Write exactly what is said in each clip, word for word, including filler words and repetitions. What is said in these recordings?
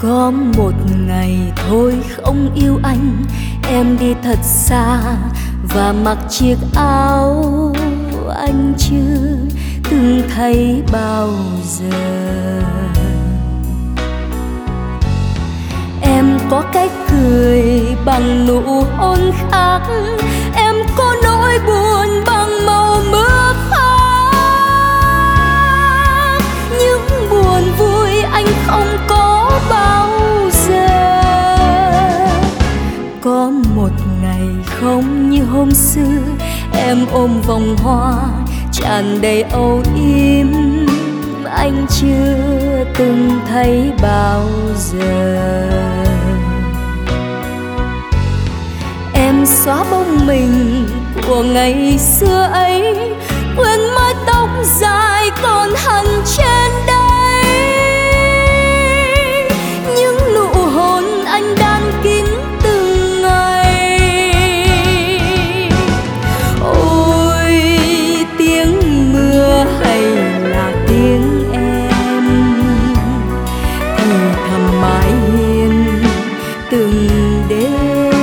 Có một ngày thôi không yêu anh, em đi thật xa và mặc chiếc áo anh chưa từng thấy bao giờ. Em có cách cười bằng nụ hôn khác, em có nỗi buồn bằng màu mưa khác. Những buồn vui anh không có bao giờ. Có một ngày không như hôm xưa, em ôm vòng hoa tràn đầy âu yếm, anh chưa từng thấy bao giờ. Em xóa bóng mình của ngày xưa ấy, quên mái tóc dài còn hằn trên đây. Những nụ hôn anh đan kín từng ngày. Ôi tiếng mưa hay là tiếng em thì thầm mãi hiền từng đêm.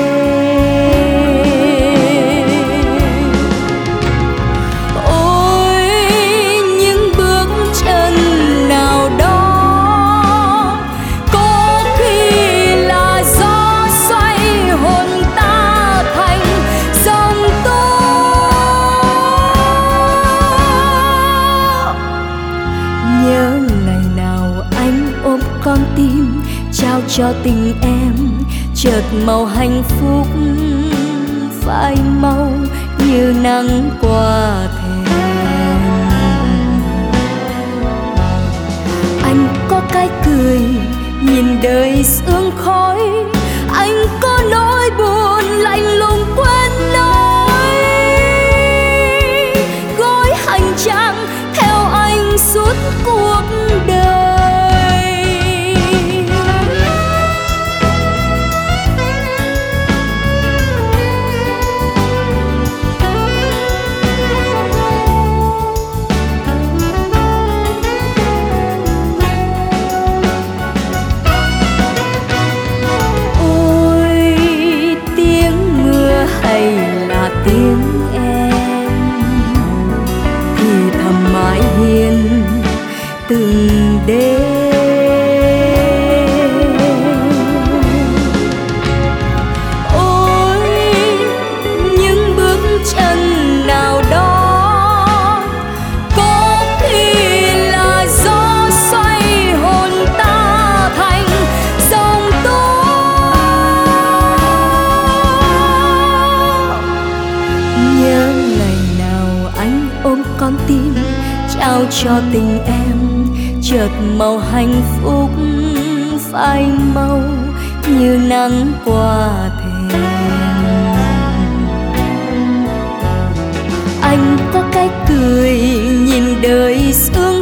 Con tim trao cho tình em, chợt màu hạnh phúc phai mau như nắng qua thềm. Anh có cái cười nhìn đời sương khói, anh có nỗi buồn lạnh lùng quên nói. Gói hành trang theo anh suốt cuộc đời. Tiếng em thì thầm mãi hiền từng đêm. Ôi những bước chân nào đó, có khi là gió xoay hồn ta thành dòng tố. Nhớ ngày nào anh ôm con tim trao cho tình em, chợt màu hạnh phúc phai mau như nắng qua thềm. Anh có cái cười nhìn đời sương